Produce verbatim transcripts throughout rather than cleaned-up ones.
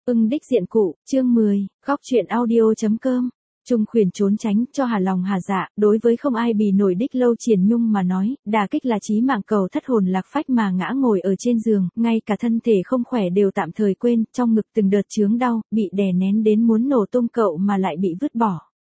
Ưng đích diện cụ, chương mười, góc truyện audio.com. Trung Khuyển trốn tránh, cho hà lòng hà dạ, đối với không ai bì nổi đích Lâu Triển Nhung mà nói, đả kích là chí mạng, cầu thất hồn lạc phách mà ngã ngồi ở trên giường, ngay cả thân thể không khỏe đều tạm thời quên, trong ngực từng đợt chướng đau, bị đè nén đến muốn nổ tung cậu mà lại bị vứt bỏ.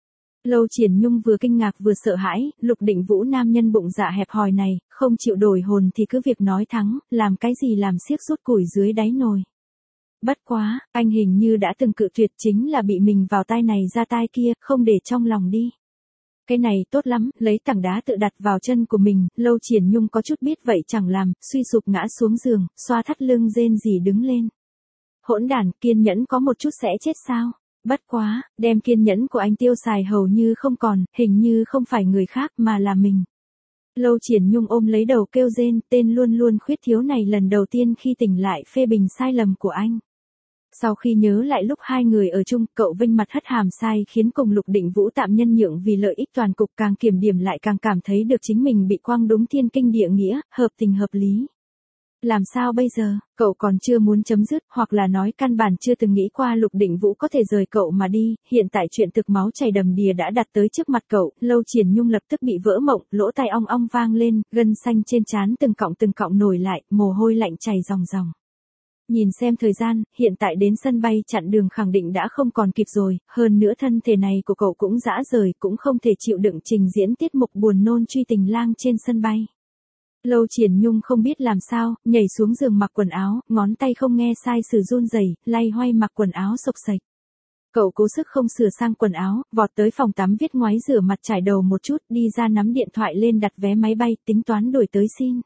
Lâu Triển Nhung vừa kinh ngạc vừa sợ hãi, Lục Định Vũ nam nhân bụng dạ hẹp hòi này, không chịu đổi hồn thì cứ việc nói thắng, làm cái gì làm xiếc rút củi dưới đáy nồi. Bất quá, anh hình như đã từng cự tuyệt, chính là bị mình vào tai này ra tai kia, không để trong lòng đi. Cái này tốt lắm, lấy tảng đá tự đặt vào chân của mình, Lâu Triển Nhung có chút biết vậy chẳng làm, suy sụp ngã xuống giường, xoa thắt lưng rên rỉ đứng lên. Hỗn đản, kiên nhẫn có một chút sẽ chết sao? Bất quá, đem kiên nhẫn của anh tiêu xài hầu như không còn, hình như không phải người khác mà là mình. Lâu Triển Nhung ôm lấy đầu kêu rên, tên luôn luôn khuyết thiếu này lần đầu tiên khi tỉnh lại phê bình sai lầm của anh. Sau khi nhớ lại lúc hai người ở chung, cậu vênh mặt hất hàm sai khiến cùng Lục Định Vũ tạm nhân nhượng vì lợi ích toàn cục, càng kiểm điểm lại càng cảm thấy được chính mình bị quăng đúng thiên kinh địa nghĩa, hợp tình hợp lý. Làm sao bây giờ, cậu còn chưa muốn chấm dứt, hoặc là nói căn bản chưa từng nghĩ qua Lục Định Vũ có thể rời cậu mà đi, hiện tại chuyện thực máu chảy đầm đìa đã đặt tới trước mặt cậu, Lâu Triển Nhung lập tức bị vỡ mộng, lỗ tai ong ong vang lên, gân xanh trên trán từng cọng từng cọng nổi lại, mồ hôi lạnh chảy ròng ròng. Nhìn xem thời gian, hiện tại đến sân bay chặn đường khẳng định đã không còn kịp rồi, hơn nữa thân thể này của cậu cũng dã rời, cũng không thể chịu đựng trình diễn tiết mục buồn nôn truy tình lang trên sân bay. Lâu Triển Nhung không biết làm sao, nhảy xuống giường mặc quần áo, ngón tay không nghe sai sử run rẩy, lay hoay mặc quần áo xộc xệch. Cậu cố sức không sửa sang quần áo, vọt tới phòng tắm viết ngoáy rửa mặt trải đầu một chút, đi ra nắm điện thoại lên đặt vé máy bay, tính toán đổi tới xin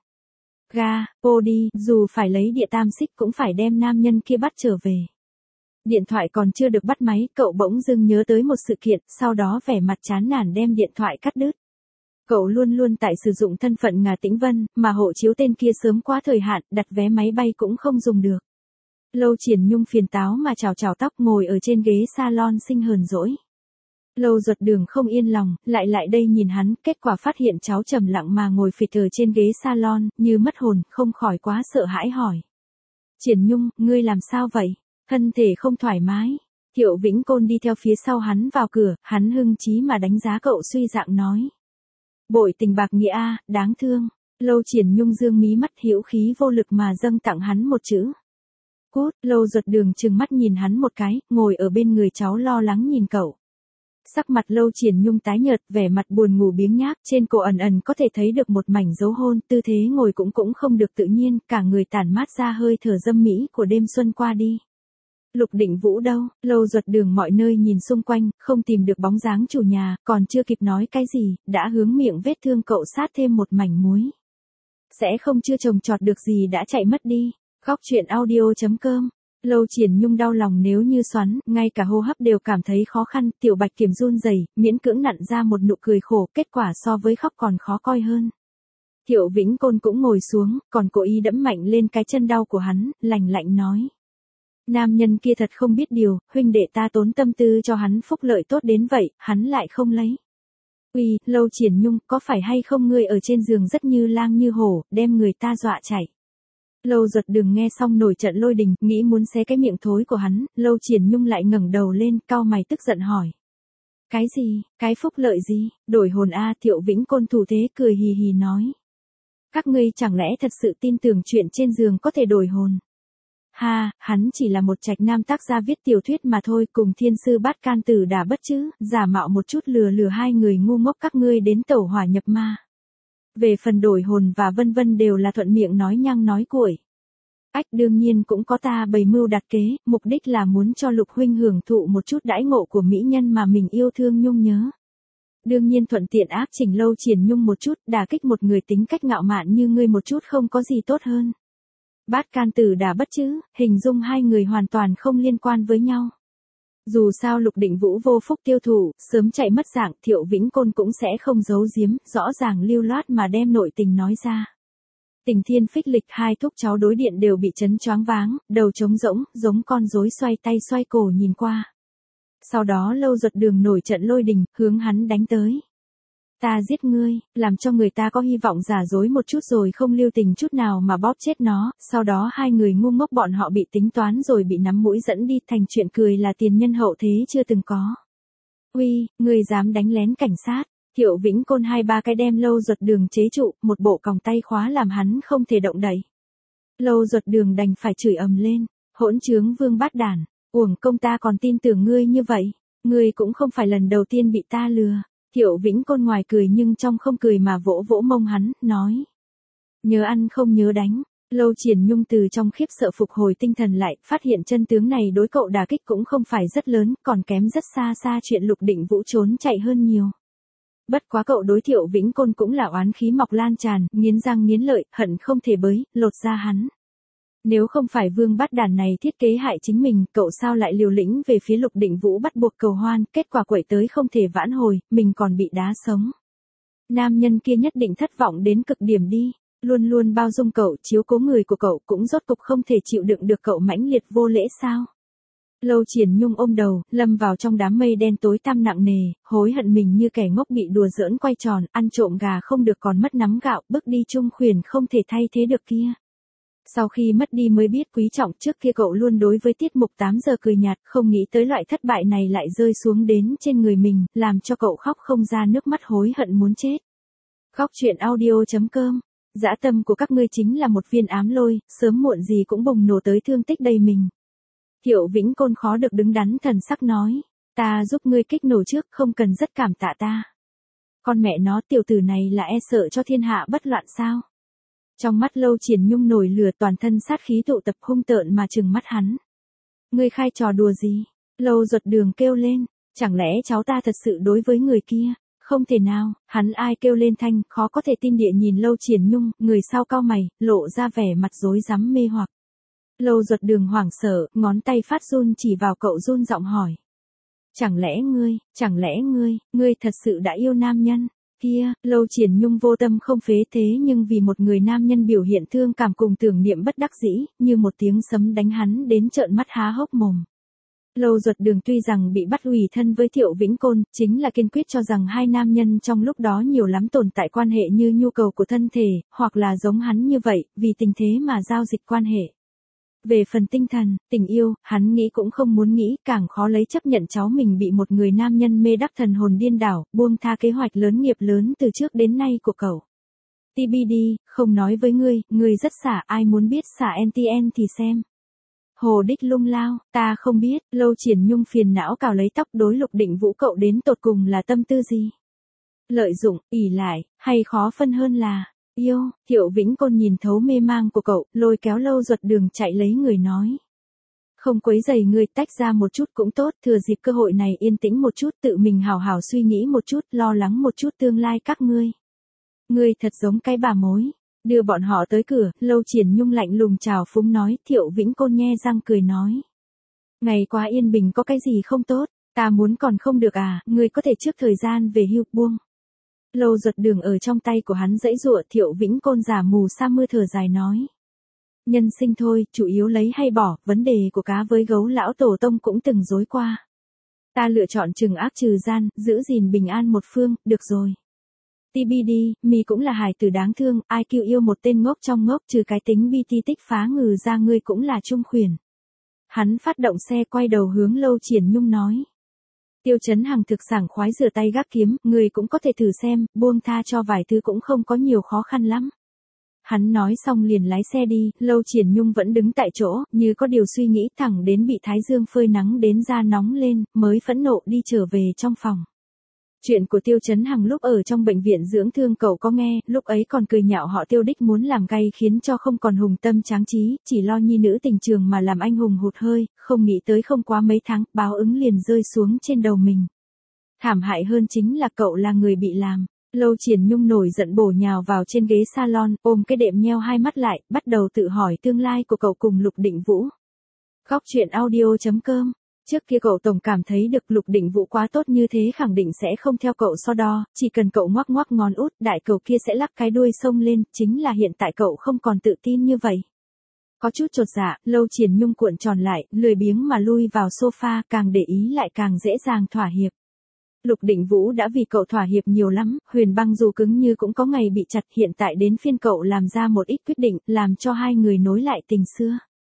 ga, po đi, dù phải lấy địa tam xích cũng phải đem nam nhân kia bắt trở về. Điện thoại còn chưa được bắt máy, cậu bỗng dưng nhớ tới một sự kiện, sau đó vẻ mặt chán nản đem điện thoại cắt đứt. Cậu luôn luôn tại sử dụng thân phận Ngà Tĩnh Vân, mà hộ chiếu tên kia sớm quá thời hạn, đặt vé máy bay cũng không dùng được. Lâu Triển Nhung phiền táo mà chào chào tóc, ngồi ở trên ghế salon sinh hờn dỗi. Lâu Duật Đường không yên lòng, lại lại đây nhìn hắn, kết quả phát hiện cháu trầm lặng mà ngồi phịch ở trên ghế salon, như mất hồn, không khỏi quá sợ hãi hỏi. Triển Nhung, ngươi làm sao vậy? Thân thể không thoải mái. Thiệu Vĩnh Côn đi theo phía sau hắn vào cửa, hắn hưng chí mà đánh giá cậu suy dạng nói. Bội tình bạc nghĩa a, đáng thương. Lâu Triển Nhung dương mí mắt hữu khí vô lực mà dâng tặng hắn một chữ. Cút. Lâu Duật Đường trừng mắt nhìn hắn một cái, ngồi ở bên người cháu lo lắng nhìn cậu. Sắc mặt Lâu Triển Nhung tái nhợt, vẻ mặt buồn ngủ biếng nhác, trên cổ ẩn ẩn có thể thấy được một mảnh dấu hôn, tư thế ngồi cũng cũng không được tự nhiên, cả người tản mát ra hơi thở dâm mỹ của đêm xuân qua đi. Lục Định Vũ đâu? Lâu Duật Đường mọi nơi nhìn xung quanh, không tìm được bóng dáng chủ nhà, còn chưa kịp nói cái gì, đã hướng miệng vết thương cậu sát thêm một mảnh muối. Sẽ không chưa trồng trọt được gì đã chạy mất đi. Góc truyện audio.com. Lâu Triển Nhung đau lòng nếu như xoắn, ngay cả hô hấp đều cảm thấy khó khăn, Tiểu Bạch Kiểm run rẩy, miễn cưỡng nặn ra một nụ cười khổ, kết quả so với khóc còn khó coi hơn. Thiệu Vĩnh Côn cũng ngồi xuống, còn cố ý đẫm mạnh lên cái chân đau của hắn, lạnh lạnh nói. Nam nhân kia thật không biết điều, huynh đệ ta tốn tâm tư cho hắn phúc lợi tốt đến vậy, hắn lại không lấy. Uy, Lâu Triển Nhung, có phải hay không ngươi ở trên giường rất như lang như hổ, đem người ta dọa chạy. Lâu Duật Đường nghe xong nổi trận lôi đình, nghĩ muốn xé cái miệng thối của hắn, Lâu Triển Nhung lại ngẩng đầu lên, cau mày tức giận hỏi. Cái gì, cái phúc lợi gì, đổi hồn a? Thiệu Vĩnh Côn thủ thế cười hì hì nói. Các ngươi chẳng lẽ thật sự tin tưởng chuyện trên giường có thể đổi hồn? Ha, hắn chỉ là một trạch nam tác gia viết tiểu thuyết mà thôi, cùng thiên sư Bát Can Tử Đả Bất chứ, giả mạo một chút lừa lừa hai người ngu ngốc các ngươi đến tẩu hỏa nhập ma. Về phần đổi hồn và vân vân đều là thuận miệng nói nhăng nói cuội. Ách, đương nhiên cũng có ta bày mưu đặt kế, mục đích là muốn cho Lục huynh hưởng thụ một chút đãi ngộ của mỹ nhân mà mình yêu thương nhung nhớ. Đương nhiên thuận tiện áp chỉnh Lâu Triển Nhung một chút, đả kích một người tính cách ngạo mạn như ngươi một chút không có gì tốt hơn. Bát Can Tử Đả Bất chứ, hình dung hai người hoàn toàn không liên quan với nhau. Dù sao Lục Định Vũ vô phúc tiêu thụ, sớm chạy mất dạng, Thiệu Vĩnh Côn cũng sẽ không giấu giếm, rõ ràng lưu loát mà đem nội tình nói ra. Tình Thiên Phích Lịch hai thúc cháu đối điện đều bị chấn choáng váng, đầu trống rỗng, giống con rối xoay tay xoay cổ nhìn qua. Sau đó Lâu Duật Đường nổi trận lôi đình, hướng hắn đánh tới. Ta giết ngươi, làm cho người ta có hy vọng giả dối một chút rồi không lưu tình chút nào mà bóp chết nó, sau đó hai người ngu ngốc bọn họ bị tính toán rồi bị nắm mũi dẫn đi thành chuyện cười là tiền nhân hậu thế chưa từng có. Uy, ngươi dám đánh lén cảnh sát, Thiệu Vĩnh Côn hai ba cái đem Lâu Duật Đường chế trụ, một bộ còng tay khóa làm hắn không thể động đậy. Lâu Duật Đường đành phải chửi ầm lên, hỗn trướng vương bát đản, uổng công ta còn tin tưởng ngươi như vậy, ngươi cũng không phải lần đầu tiên bị ta lừa. Thiệu Vĩnh Côn ngoài cười nhưng trong không cười mà vỗ vỗ mông hắn, nói. Nhớ ăn không nhớ đánh. Lâu Triển Nhung từ trong khiếp sợ phục hồi tinh thần lại, phát hiện chân tướng này đối cậu đả kích cũng không phải rất lớn, còn kém rất xa xa chuyện Lục Định Vũ trốn chạy hơn nhiều. Bất quá cậu đối Thiệu Vĩnh Côn cũng là oán khí mọc lan tràn, nghiến răng nghiến lợi, hận không thể bới, lột ra hắn. Nếu không phải vương bát đàn này thiết kế hại chính mình, cậu sao lại liều lĩnh về phía Lục Định Vũ bắt buộc cầu hoan, kết quả quậy tới không thể vãn hồi, mình còn bị đá sống. Nam nhân kia nhất định thất vọng đến cực điểm đi, luôn luôn bao dung cậu, chiếu cố người của cậu cũng rốt cục không thể chịu đựng được cậu mãnh liệt vô lễ sao. Lâu Triển Nhung ôm đầu, lâm vào trong đám mây đen tối tăm nặng nề, hối hận mình như kẻ ngốc bị đùa giỡn quay tròn, ăn trộm gà không được còn mất nắm gạo, bước đi chung khuyển không thể thay thế được kia. Sau khi mất đi mới biết quý trọng, trước kia cậu luôn đối với tiết mục tám giờ cười nhạt, không nghĩ tới loại thất bại này lại rơi xuống đến trên người mình, làm cho cậu khóc không ra nước mắt hối hận muốn chết. Khóc chuyện audio chấm com. Dã tâm của các ngươi chính là một viên ám lôi, sớm muộn gì cũng bùng nổ tới thương tích đầy mình. Thiệu Vĩnh Côn khó được đứng đắn thần sắc nói, ta giúp ngươi kích nổ trước, không cần rất cảm tạ ta. Con mẹ nó, tiểu tử này là e sợ cho thiên hạ bất loạn sao? Trong mắt Lâu Triển Nhung nổi lửa, toàn thân sát khí tụ tập hung tợn mà trừng mắt hắn. Ngươi khai trò đùa gì? Lâu Duật Đường kêu lên, chẳng lẽ cháu ta thật sự đối với người kia? Không thể nào, hắn ai kêu lên thanh, khó có thể tin địa nhìn Lâu Triển Nhung, người sau cau mày, lộ ra vẻ mặt rối rắm mê hoặc. Lâu Duật Đường hoảng sợ, ngón tay phát run chỉ vào cậu run giọng hỏi. Chẳng lẽ ngươi, chẳng lẽ ngươi, ngươi thật sự đã yêu nam nhân? Kia, Lâu Triển Nhung vô tâm không phế thế nhưng vì một người nam nhân biểu hiện thương cảm cùng tưởng niệm bất đắc dĩ, như một tiếng sấm đánh hắn đến trợn mắt há hốc mồm. Lâu Duật Đường tuy rằng bị bắt ủy thân với Thiệu Vĩnh Côn, chính là kiên quyết cho rằng hai nam nhân trong lúc đó nhiều lắm tồn tại quan hệ như nhu cầu của thân thể, hoặc là giống hắn như vậy, vì tình thế mà giao dịch quan hệ. Về phần tinh thần, tình yêu, hắn nghĩ cũng không muốn nghĩ, càng khó lấy chấp nhận cháu mình bị một người nam nhân mê đắp thần hồn điên đảo, buông tha kế hoạch lớn nghiệp lớn từ trước đến nay của cậu. tê bê đê, không nói với ngươi, ngươi rất xả, ai muốn biết xả en tê en thì xem. Hồ Đích Lung Lao, ta không biết, Lâu Triển Nhung phiền não cào lấy tóc, đối Lục Định Vũ cậu đến tột cùng là tâm tư gì? Lợi dụng, ỷ lại, hay khó phân hơn là yêu? Thiệu Vĩnh Côn nhìn thấu mê mang của cậu, lôi kéo Lâu Duật Đường chạy lấy người nói. Không quấy rầy ngươi, tách ra một chút cũng tốt, thừa dịp cơ hội này yên tĩnh một chút, tự mình hào hào suy nghĩ một chút, lo lắng một chút tương lai các ngươi. Ngươi thật giống cái bà mối. Đưa bọn họ tới cửa, Lâu Triển Nhung lạnh lùng chào phúng nói, Thiệu Vĩnh Côn nhe răng cười nói. Ngày quá yên bình có cái gì không tốt, ta muốn còn không được à, ngươi có thể trước thời gian về hưu, buông. Lâu Duật Đường ở trong tay của hắn dãy dụa, Thiệu Vĩnh Côn giả mù sa mưa thở dài nói. Nhân sinh thôi, chủ yếu lấy hay bỏ, vấn đề của cá với gấu lão tổ tông cũng từng dối qua. Ta lựa chọn trừng ác trừ gian, giữ gìn bình an một phương, được rồi. tê bê đê, mi cũng là hài tử đáng thương, ai kêu yêu một tên ngốc trong ngốc, trừ cái tính bi ti tích phá ngừ ra ngươi cũng là trung khuyển. Hắn phát động xe quay đầu hướng Lâu Triển Nhung nói. Tiêu Chấn Hằng thực sảng khoái rửa tay gác kiếm, người cũng có thể thử xem, buông tha cho vài thứ cũng không có nhiều khó khăn lắm. Hắn nói xong liền lái xe đi, Lâu Triển Nhung vẫn đứng tại chỗ, như có điều suy nghĩ, thẳng đến bị thái dương phơi nắng đến da nóng lên, mới phẫn nộ đi trở về trong phòng. Chuyện của Tiêu Chấn Hằng lúc ở trong bệnh viện dưỡng thương cậu có nghe, lúc ấy còn cười nhạo họ Tiêu đích muốn làm gay khiến cho không còn hùng tâm tráng trí, chỉ lo nhi nữ tình trường mà làm anh hùng hụt hơi, không nghĩ tới không quá mấy tháng, báo ứng liền rơi xuống trên đầu mình. Thảm hại hơn chính là cậu là người bị làm. Lâu Triển Nhung nổi giận bổ nhào vào trên ghế salon, ôm cái đệm nheo hai mắt lại, bắt đầu tự hỏi tương lai của cậu cùng Lục Định Vũ. Khóc chuyện audio chấm com. Trước kia cậu tổng cảm thấy được Lục Định Vũ quá tốt như thế khẳng định sẽ không theo cậu so đo, chỉ cần cậu ngoắc ngoắc ngón út, đại cậu kia sẽ lắc cái đuôi xông lên, chính là hiện tại cậu không còn tự tin như vậy. Có chút chột dạ, Lâu Triển Nhung cuộn tròn lại, lười biếng mà lui vào sofa, càng để ý lại càng dễ dàng thỏa hiệp. Lục Định Vũ đã vì cậu thỏa hiệp nhiều lắm, Huyền Băng dù cứng như cũng có ngày bị chặt, hiện tại đến phiên cậu làm ra một ít quyết định, làm cho hai người nối lại tình xưa.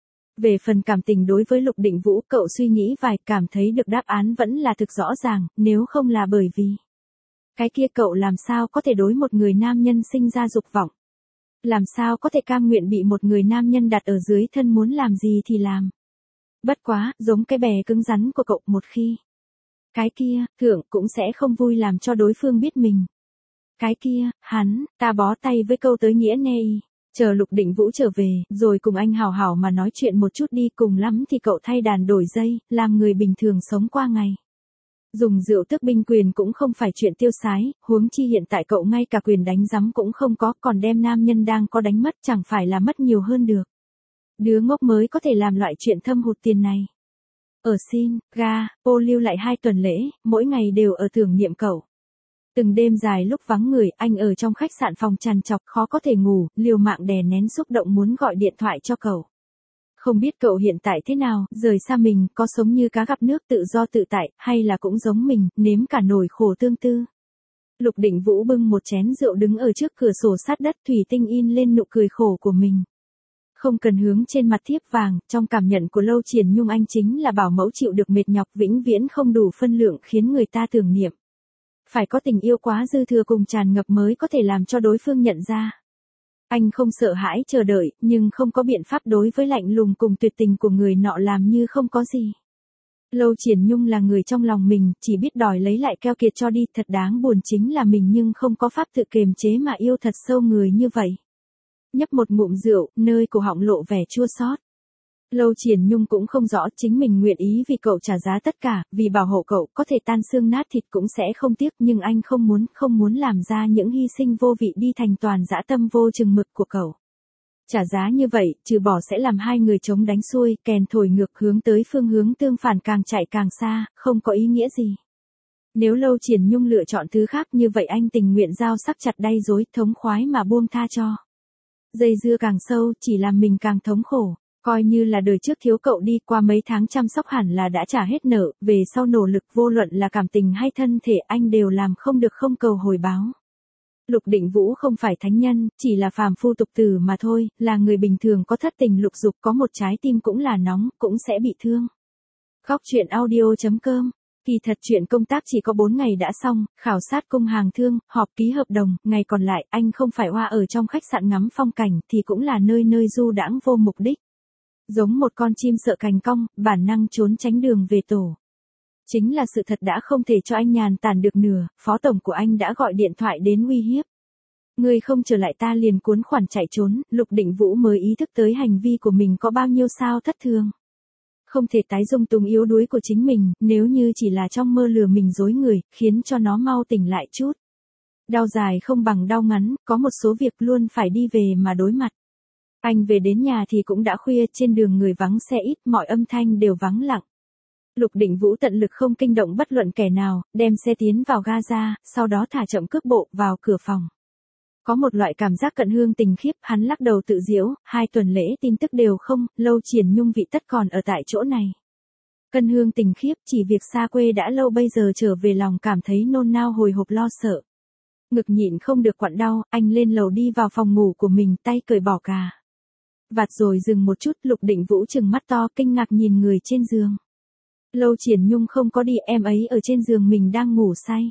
Về phần cảm tình đối với Lục Định Vũ, cậu suy nghĩ vài, cảm thấy được đáp án vẫn là thực rõ ràng, nếu không là bởi vì cái kia cậu làm sao có thể đối một người nam nhân sinh ra dục vọng. Làm sao có thể cam nguyện bị một người nam nhân đặt ở dưới thân muốn làm gì thì làm. Bất quá, giống cái bè cứng rắn của cậu, một khi cái kia, thượng cũng sẽ không vui làm cho đối phương biết mình. Cái kia, hắn, ta bó tay với câu tới nghĩa nei. Chờ Lục Định Vũ trở về, rồi cùng anh hào hào mà nói chuyện một chút đi, cùng lắm thì cậu thay đàn đổi dây, làm người bình thường sống qua ngày. Dùng rượu tước binh quyền cũng không phải chuyện tiêu sái, huống chi hiện tại cậu ngay cả quyền đánh giấm cũng không có, còn đem nam nhân đang có đánh mất, chẳng phải là mất nhiều hơn được. Đứa ngốc mới có thể làm loại chuyện thâm hụt tiền này. Ở Sin, ga, cô lưu lại hai tuần lễ, mỗi ngày đều ở tưởng niệm cậu. Từng đêm dài lúc vắng người, anh ở trong khách sạn phòng trằn trọc, khó có thể ngủ, liều mạng đè nén xúc động muốn gọi điện thoại cho cậu. Không biết cậu hiện tại thế nào, rời xa mình, có sống như cá gặp nước tự do tự tại, hay là cũng giống mình, nếm cả nỗi khổ tương tư. Lục Định Vũ bưng một chén rượu đứng ở trước cửa sổ sát đất, thủy tinh in lên nụ cười khổ của mình. Không cần hướng trên mặt thiếp vàng, trong cảm nhận của Lâu Triển Nhung anh chính là bảo mẫu chịu được mệt nhọc vĩnh viễn không đủ phân lượng khiến người ta tưởng niệm. Phải có tình yêu quá dư thừa cùng tràn ngập mới có thể làm cho đối phương nhận ra. Anh không sợ hãi chờ đợi, nhưng không có biện pháp đối với lạnh lùng cùng tuyệt tình của người nọ làm như không có gì. Lâu Triển Nhung là người trong lòng mình, chỉ biết đòi lấy lại keo kiệt cho đi, thật đáng buồn chính là mình nhưng không có pháp tự kiềm chế mà yêu thật sâu người như vậy. Nhấp một ngụm rượu, nơi cổ họng lộ vẻ chua xót. Lâu Triển Nhung cũng không rõ chính mình nguyện ý vì cậu trả giá tất cả, vì bảo hộ cậu có thể tan xương nát thịt cũng sẽ không tiếc, nhưng anh không muốn, không muốn làm ra những hy sinh vô vị đi thành toàn dã tâm vô chừng mực của cậu. Trả giá như vậy, trừ bỏ sẽ làm hai người chống đánh xuôi, kèn thổi ngược hướng tới phương hướng tương phản càng chạy càng xa, không có ý nghĩa gì. Nếu Lâu Triển Nhung lựa chọn thứ khác như vậy anh tình nguyện dao sắc chặt đay dối, thống khoái mà buông tha cho. Dây dưa càng sâu, chỉ làm mình càng thống khổ. Coi như là đời trước thiếu cậu đi, qua mấy tháng chăm sóc hẳn là đã trả hết nợ, về sau nỗ lực vô luận là cảm tình hay thân thể anh đều làm không được không cầu hồi báo. Lục Định Vũ không phải thánh nhân, chỉ là phàm phu tục tử mà thôi, là người bình thường có thất tình lục dục, có một trái tim cũng là nóng, cũng sẽ bị thương. Góc truyện audio chấm com. Kỳ thật chuyện công tác chỉ có bốn ngày đã xong, khảo sát cung hàng thương, họp ký hợp đồng, ngày còn lại anh không phải oa ở trong khách sạn ngắm phong cảnh thì cũng là nơi nơi du đãng vô mục đích. Giống một con chim sợ cành cong, bản năng trốn tránh đường về tổ. Chính là sự thật đã không thể cho anh nhàn tản được nửa, phó tổng của anh đã gọi điện thoại đến uy hiếp. Người không trở lại ta liền cuốn khoản chạy trốn, Lục Định Vũ mới ý thức tới hành vi của mình có bao nhiêu sao thất thường. Không thể tái dung túng yếu đuối của chính mình, nếu như chỉ là trong mơ lừa mình dối người, khiến cho nó mau tỉnh lại chút. Đau dài không bằng đau ngắn, có một số việc luôn phải đi về mà đối mặt. Anh về đến nhà thì cũng đã khuya, trên đường người vắng xe ít, mọi âm thanh đều vắng lặng. Lục Định Vũ tận lực không kinh động bất luận kẻ nào, đem xe tiến vào ga, sau đó thả chậm cước bộ vào cửa phòng. Có một loại cảm giác cận hương tình khiếp, hắn lắc đầu tự giễu, hai tuần lễ tin tức đều không, Lâu Triển Nhung vị tất còn ở tại chỗ này. Cận hương tình khiếp, chỉ việc xa quê đã lâu bây giờ trở về lòng cảm thấy nôn nao hồi hộp lo sợ. Ngực nhịn không được quặn đau, anh lên lầu đi vào phòng ngủ của mình, tay cởi bỏ cà vạt rồi dừng một chút, Lục Định Vũ trừng mắt to kinh ngạc nhìn người trên giường. Lâu Triển Nhung không có đi, em ấy ở trên giường mình đang ngủ say.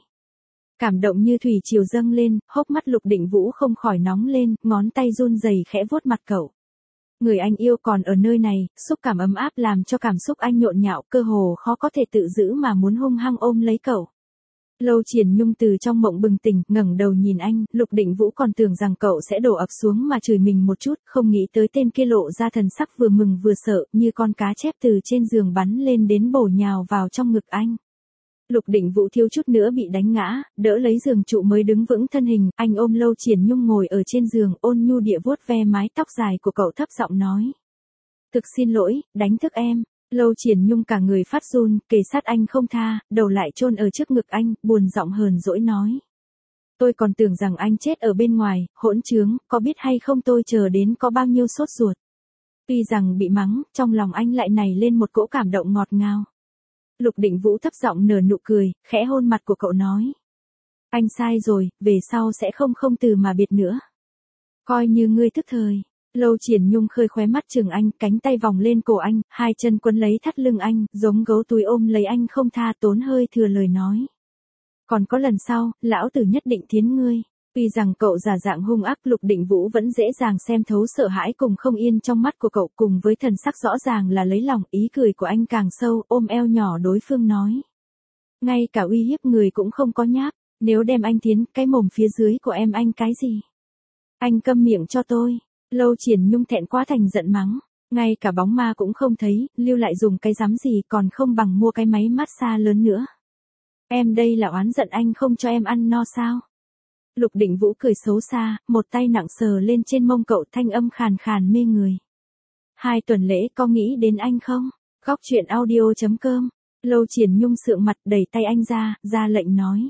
Cảm động như thủy triều dâng lên, hốc mắt Lục Định Vũ không khỏi nóng lên, ngón tay run rẩy khẽ vuốt mặt cậu. Người anh yêu còn ở nơi này, xúc cảm ấm áp làm cho cảm xúc anh nhộn nhạo, cơ hồ khó có thể tự giữ mà muốn hung hăng ôm lấy cậu. Lâu Triển Nhung từ trong mộng bừng tỉnh, ngẩng đầu nhìn anh, Lục Định Vũ còn tưởng rằng cậu sẽ đổ ập xuống mà chửi mình một chút, không nghĩ tới tên kia lộ ra thần sắc vừa mừng vừa sợ, như con cá chép từ trên giường bắn lên đến bổ nhào vào trong ngực anh. Lục Định Vũ thiếu chút nữa bị đánh ngã, đỡ lấy giường trụ mới đứng vững thân hình, anh ôm Lâu Triển Nhung ngồi ở trên giường, ôn nhu địa vuốt ve mái tóc dài của cậu thấp giọng nói. Thực xin lỗi, đánh thức em. Lâu Triển Nhung cả người phát run, kề sát anh không tha, đầu lại chôn ở trước ngực anh, buồn giọng hờn dỗi nói. Tôi còn tưởng rằng anh chết ở bên ngoài, hỗn trướng, có biết hay không tôi chờ đến có bao nhiêu sốt ruột. Tuy rằng bị mắng, trong lòng anh lại nảy lên một cỗ cảm động ngọt ngào. Lục Định Vũ thấp giọng nở nụ cười, khẽ hôn mặt của cậu nói. Anh sai rồi, về sau sẽ không không từ mà biệt nữa. Coi như ngươi thức thời. Lâu Triển Nhung khơi khóe mắt chừng anh, cánh tay vòng lên cổ anh, hai chân quấn lấy thắt lưng anh, giống gấu túi ôm lấy anh không tha, tốn hơi thừa lời nói. Còn có lần sau, lão tử nhất định thiến ngươi. Tuy rằng cậu giả dạng hung ác, Lục Định Vũ vẫn dễ dàng xem thấu sợ hãi cùng không yên trong mắt của cậu, cùng với thần sắc rõ ràng là lấy lòng, ý cười của anh càng sâu, ôm eo nhỏ đối phương nói. Ngay cả uy hiếp người cũng không có nháp, nếu đem anh thiến, cái mồm phía dưới của em anh cái gì? Anh câm miệng cho tôi. Lâu Triển Nhung thẹn quá thành giận mắng, ngay cả bóng ma cũng không thấy, lưu lại dùng cái dám gì còn không bằng mua cái máy massage lớn nữa. Em đây là oán giận anh không cho em ăn no sao? Lục Định Vũ cười xấu xa, một tay nặng sờ lên trên mông cậu, thanh âm khàn khàn mê người. Hai tuần lễ có nghĩ đến anh không? Góc truyện audio chấm com. Lâu Triển Nhung sượng mặt đẩy tay anh ra, ra lệnh nói.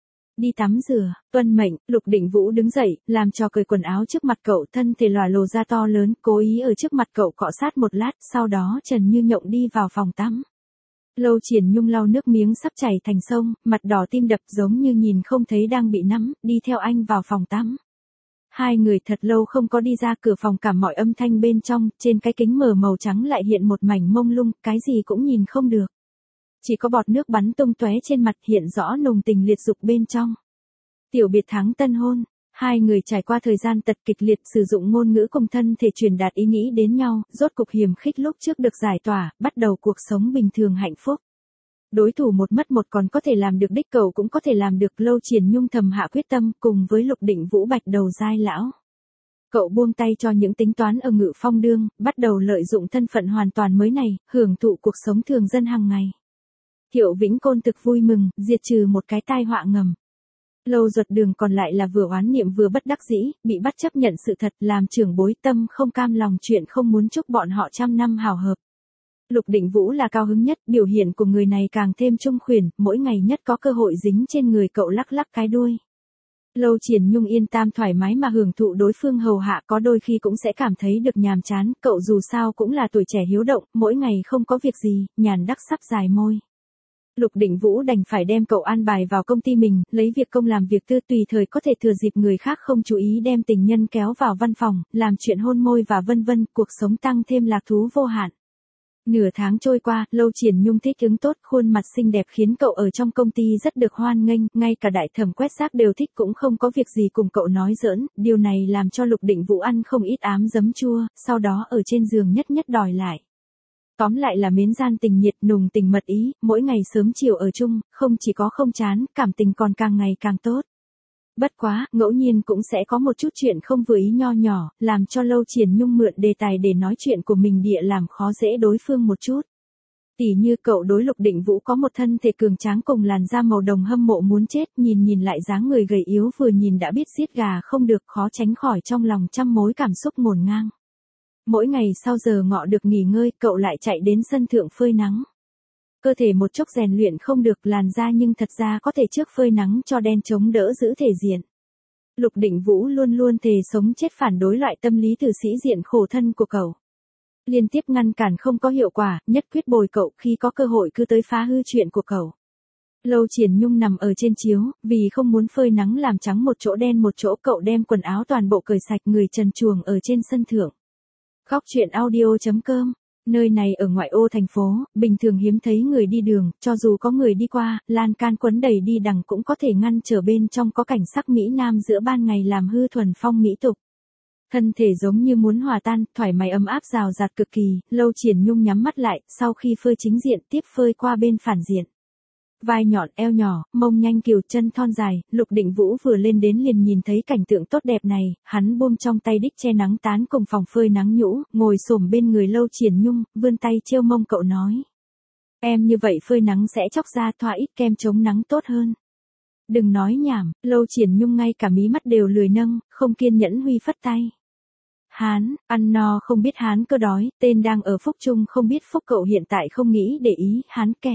Đi tắm rửa, tuân mệnh. Lục Định Vũ đứng dậy, làm cho cởi quần áo trước mặt cậu, thân thể lòa lồ ra to lớn, cố ý ở trước mặt cậu cọ sát một lát, sau đó Trần Như Nhộng đi vào phòng tắm. Lâu Triển Nhung lau nước miếng sắp chảy thành sông, mặt đỏ tim đập giống như nhìn không thấy đang bị nắm, đi theo anh vào phòng tắm. Hai người thật lâu không có đi ra cửa phòng, cả mọi âm thanh bên trong, trên cái kính mờ màu trắng lại hiện một mảnh mông lung, cái gì cũng nhìn không được. Chỉ có bọt nước bắn tung tóe trên mặt, hiện rõ nồng tình liệt dục bên trong. Tiểu biệt thắng tân hôn, hai người trải qua thời gian tật kịch liệt, sử dụng ngôn ngữ cùng thân thể truyền đạt ý nghĩ đến nhau, rốt cục hiềm khích lúc trước được giải tỏa, bắt đầu cuộc sống bình thường hạnh phúc. Đối thủ một mất một còn có thể làm được đích, cậu cũng có thể làm được. Lâu Triển Nhung thầm hạ quyết tâm, cùng với Lục Định Vũ bạch đầu giai lão. Cậu buông tay cho những tính toán ở Ngự Phong Đương, bắt đầu lợi dụng thân phận hoàn toàn mới này, hưởng thụ cuộc sống thường dân hàng ngày. Thiệu Vĩnh Côn thực vui mừng, diệt trừ một cái tai họa ngầm. Lâu Duật Đường còn lại là vừa oán niệm vừa bất đắc dĩ, bị bắt chấp nhận sự thật, làm trưởng bối tâm không cam lòng chuyện không muốn chúc bọn họ trăm năm hào hợp. Lục Định Vũ là cao hứng nhất, biểu hiện của người này càng thêm trung khuyển, mỗi ngày nhất có cơ hội dính trên người cậu lắc lắc cái đuôi. Lâu Triển Nhung yên tam thoải mái mà hưởng thụ đối phương hầu hạ, có đôi khi cũng sẽ cảm thấy được nhàm chán, cậu dù sao cũng là tuổi trẻ hiếu động, mỗi ngày không có việc gì, nhàn đắc sắp dài môi. Lục Định Vũ đành phải đem cậu an bài vào công ty mình, lấy việc công làm việc tư, tùy thời có thể thừa dịp người khác không chú ý đem tình nhân kéo vào văn phòng, làm chuyện hôn môi và vân vân, cuộc sống tăng thêm lạc thú vô hạn. Nửa tháng trôi qua, Lâu Triển Nhung thích ứng tốt, khuôn mặt xinh đẹp khiến cậu ở trong công ty rất được hoan nghênh, ngay cả đại thẩm quét rác đều thích, cũng không có việc gì cùng cậu nói giỡn, điều này làm cho Lục Định Vũ ăn không ít ám giấm chua, sau đó ở trên giường nhất nhất đòi lại. Tóm lại là mến gian tình nhiệt, nùng tình mật ý, mỗi ngày sớm chiều ở chung, không chỉ có không chán, cảm tình còn càng ngày càng tốt. Bất quá, ngẫu nhiên cũng sẽ có một chút chuyện không vừa ý nho nhỏ, làm cho Lâu Triển Nhung mượn đề tài để nói chuyện của mình địa làm khó dễ đối phương một chút. Tỉ như cậu đối Lục Định Vũ có một thân thể cường tráng cùng làn da màu đồng hâm mộ muốn chết, nhìn nhìn lại dáng người gầy yếu vừa nhìn đã biết giết gà không được, khó tránh khỏi trong lòng trăm mối cảm xúc ngổn ngang. Mỗi ngày sau giờ ngọ được nghỉ ngơi, cậu lại chạy đến sân thượng phơi nắng. Cơ thể một chốc rèn luyện không được, làn da nhưng thật ra có thể trước phơi nắng cho đen chống đỡ giữ thể diện. Lục Định Vũ luôn luôn thề sống chết phản đối loại tâm lý từ sĩ diện khổ thân của cậu. Liên tiếp ngăn cản không có hiệu quả, nhất quyết bồi cậu, khi có cơ hội cứ tới phá hư chuyện của cậu. Lâu Triển Nhung nằm ở trên chiếu, vì không muốn phơi nắng làm trắng một chỗ đen một chỗ, cậu đem quần áo toàn bộ cởi sạch, người trần truồng ở trên sân thượng. Góc truyện audio chấm com. Nơi này ở ngoại ô thành phố, bình thường hiếm thấy người đi đường, cho dù có người đi qua, lan can quấn đầy đi đằng cũng có thể ngăn trở bên trong có cảnh sắc Mỹ Nam giữa ban ngày làm hư thuần phong mỹ tục. Thân thể giống như muốn hòa tan, thoải mái ấm áp rào rạt cực kỳ, Lâu Triển Nhung nhắm mắt lại, sau khi phơi chính diện tiếp phơi qua bên phản diện. Vai nhọn, eo nhỏ, mông nhanh kiều, chân thon dài, Lục Định Vũ vừa lên đến liền nhìn thấy cảnh tượng tốt đẹp này, hắn buông trong tay đích che nắng tán cùng phòng phơi nắng nhũ, ngồi xổm bên người Lâu Triển Nhung, vươn tay trêu mông cậu nói. Em như vậy phơi nắng sẽ chóc da, thoa ít kem chống nắng tốt hơn. Đừng nói nhảm, Lâu Triển Nhung ngay cả mí mắt đều lười nâng, không kiên nhẫn huy phất tay. Hán, ăn no không biết hán cơ đói, tên đang ở phúc chung không biết phúc, cậu hiện tại không nghĩ để ý, hán kẻ.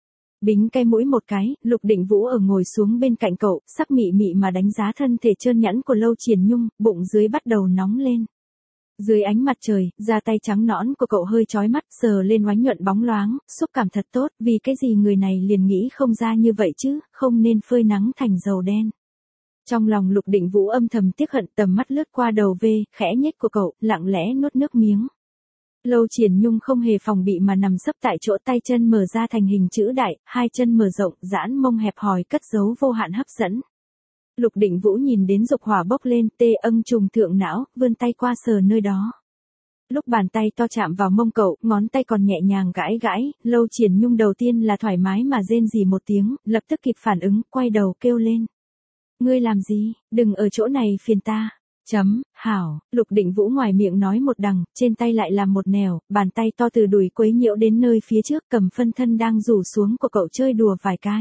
Bính cái mũi một cái, Lục Định Vũ ở ngồi xuống bên cạnh cậu, sắc mị mị mà đánh giá thân thể trơn nhẵn của Lâu Triển Nhung, bụng dưới bắt đầu nóng lên. Dưới ánh mặt trời, da tay trắng nõn của cậu hơi chói mắt, sờ lên oánh nhuận bóng loáng, xúc cảm thật tốt, vì cái gì người này liền nghĩ không ra như vậy chứ, không nên phơi nắng thành dầu đen. Trong lòng Lục Định Vũ âm thầm tiếc hận, tầm mắt lướt qua đầu V, khẽ nhếch của cậu, lặng lẽ nuốt nước miếng. Lâu Triển Nhung không hề phòng bị mà nằm sấp tại chỗ, tay chân mở ra thành hình chữ đại, hai chân mở rộng, giãn mông hẹp hòi cất giấu vô hạn hấp dẫn. Lục Định Vũ nhìn đến dục hỏa bốc lên, tê âng trùng thượng não, vươn tay qua sờ nơi đó. Lúc bàn tay to chạm vào mông cậu, ngón tay còn nhẹ nhàng gãi gãi, Lâu Triển Nhung đầu tiên là thoải mái mà rên rỉ một tiếng, lập tức kịp phản ứng, quay đầu kêu lên. Ngươi làm gì, đừng ở chỗ này phiền ta. Chấm, hảo, Lục Định Vũ ngoài miệng nói một đằng, trên tay lại làm một nẻo, bàn tay to từ đùi quấy nhiễu đến nơi phía trước, cầm phân thân đang rủ xuống của cậu chơi đùa vài cái.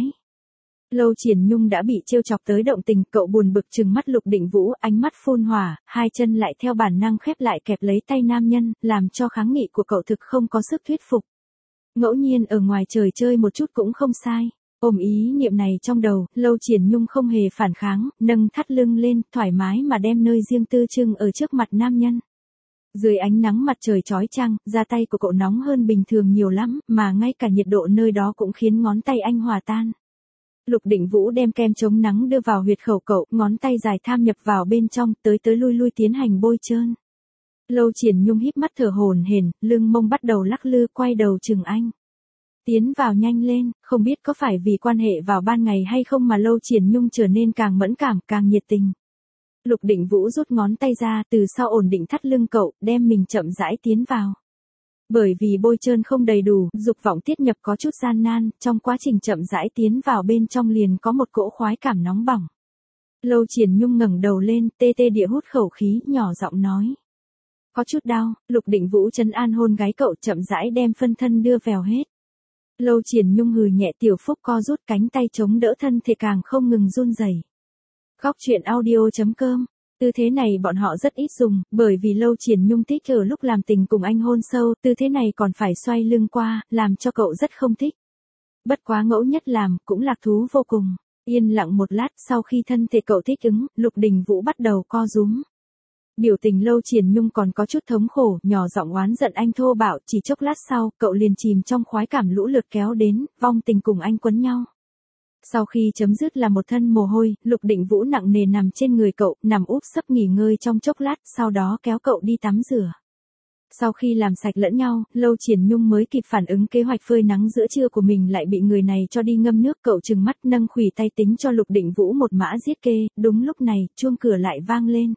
Lâu Triển Nhung đã bị trêu chọc tới động tình, cậu buồn bực trừng mắt Lục Định Vũ, ánh mắt phun hỏa, hai chân lại theo bản năng khép lại kẹp lấy tay nam nhân, làm cho kháng nghị của cậu thực không có sức thuyết phục. Ngẫu nhiên ở ngoài trời chơi một chút cũng không sai. Ôm ý niệm này trong đầu, Lâu Triển Nhung không hề phản kháng, nâng thắt lưng lên, thoải mái mà đem nơi riêng tư trưng ở trước mặt nam nhân. Dưới ánh nắng mặt trời chói chang, da tay của cậu nóng hơn bình thường nhiều lắm, mà ngay cả nhiệt độ nơi đó cũng khiến ngón tay anh hòa tan. Lục Định Vũ đem kem chống nắng đưa vào huyệt khẩu cậu, ngón tay dài tham nhập vào bên trong, tới tới lui lui tiến hành bôi trơn. Lâu Triển Nhung híp mắt thở hổn hển, lưng mông bắt đầu lắc lư, quay đầu chừng anh. Tiến vào nhanh lên, không biết có phải vì quan hệ vào ban ngày hay không mà Lâu Triển Nhung trở nên càng mẫn cảm, càng nhiệt tình. Lục Định Vũ rút ngón tay ra, từ sau ổn định thắt lưng cậu, đem mình chậm rãi tiến vào. Bởi vì bôi trơn không đầy đủ, dục vọng tiết nhập có chút gian nan, trong quá trình chậm rãi tiến vào bên trong liền có một cỗ khoái cảm nóng bỏng. Lâu Triển Nhung ngẩng đầu lên, tê tê địa hút khẩu khí, nhỏ giọng nói. Có chút đau, Lục Định Vũ trấn an hôn gái cậu, chậm rãi đem phân thân đưa vèo hết. Lâu Triển Nhung hừ nhẹ, tiểu phúc co rút, cánh tay chống đỡ thân thể càng không ngừng run rẩy. Góc truyện audio chấm com. Tư thế này bọn họ rất ít dùng, bởi vì Lâu Triển Nhung thích ở lúc làm tình cùng anh hôn sâu, tư thế này còn phải xoay lưng qua, làm cho cậu rất không thích. Bất quá ngẫu nhất làm, cũng lạc thú vô cùng. Yên lặng một lát, sau khi thân thể cậu thích ứng, Lục Định Vũ bắt đầu co rúm. Biểu tình Lâu Triển Nhung còn có chút thống khổ, nhỏ giọng oán giận anh thô bạo, chỉ chốc lát sau, cậu liền chìm trong khoái cảm lũ lượt kéo đến, vong tình cùng anh quấn nhau. Sau khi chấm dứt là một thân mồ hôi, Lục Định Vũ nặng nề nằm trên người cậu, nằm úp sấp nghỉ ngơi trong chốc lát, sau đó kéo cậu đi tắm rửa. Sau khi làm sạch lẫn nhau, Lâu Triển Nhung mới kịp phản ứng kế hoạch phơi nắng giữa trưa của mình lại bị người này cho đi ngâm nước, cậu trừng mắt nâng khuỷu tay tính cho Lục Định Vũ một mã giết kê, đúng lúc này, chuông cửa lại vang lên.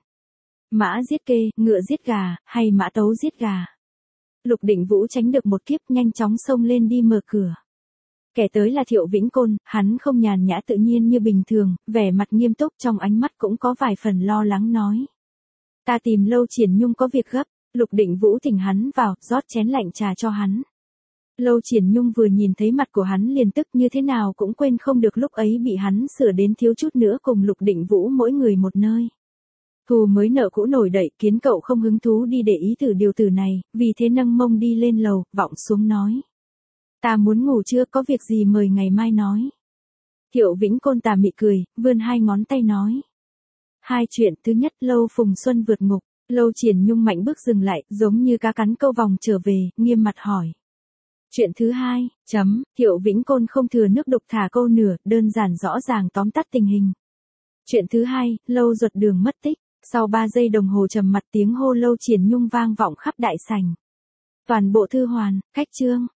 Mã giết kê, ngựa giết gà, hay mã tấu giết gà. Lục Định Vũ tránh được một kiếp, nhanh chóng xông lên đi mở cửa. Kẻ tới là Thiệu Vĩnh Côn, hắn không nhàn nhã tự nhiên như bình thường, vẻ mặt nghiêm túc, trong ánh mắt cũng có vài phần lo lắng nói. Ta tìm Lâu Triển Nhung có việc gấp. Lục Định Vũ thỉnh hắn vào, rót chén lạnh trà cho hắn. Lâu Triển Nhung vừa nhìn thấy mặt của hắn liền tức, như thế nào cũng quên không được lúc ấy bị hắn sửa đến thiếu chút nữa cùng Lục Định Vũ mỗi người một nơi. Thù mới nợ cũ nổi đậy, khiến cậu không hứng thú đi để ý thử điều tử này, vì thế nâng mông đi lên lầu, vọng xuống nói. Ta muốn ngủ chưa, có việc gì mời ngày mai nói. Thiệu Vĩnh Côn tà mị cười, vươn hai ngón tay nói. Hai chuyện, thứ nhất, Lâu Phùng Xuân vượt ngục. Lâu Triển Nhung mạnh bước dừng lại, giống như cá cắn câu vòng trở về, nghiêm mặt hỏi. Chuyện thứ hai, chấm, Thiệu Vĩnh Côn không thừa nước đục thả câu nửa, đơn giản rõ ràng tóm tắt tình hình. Chuyện thứ hai, Lâu Duật Đường mất tích. Sau ba giây đồng hồ trầm mặt, tiếng hô Lâu Triển Nhung vang vọng khắp đại sảnh. Toàn bộ thư hoàn, khách trương.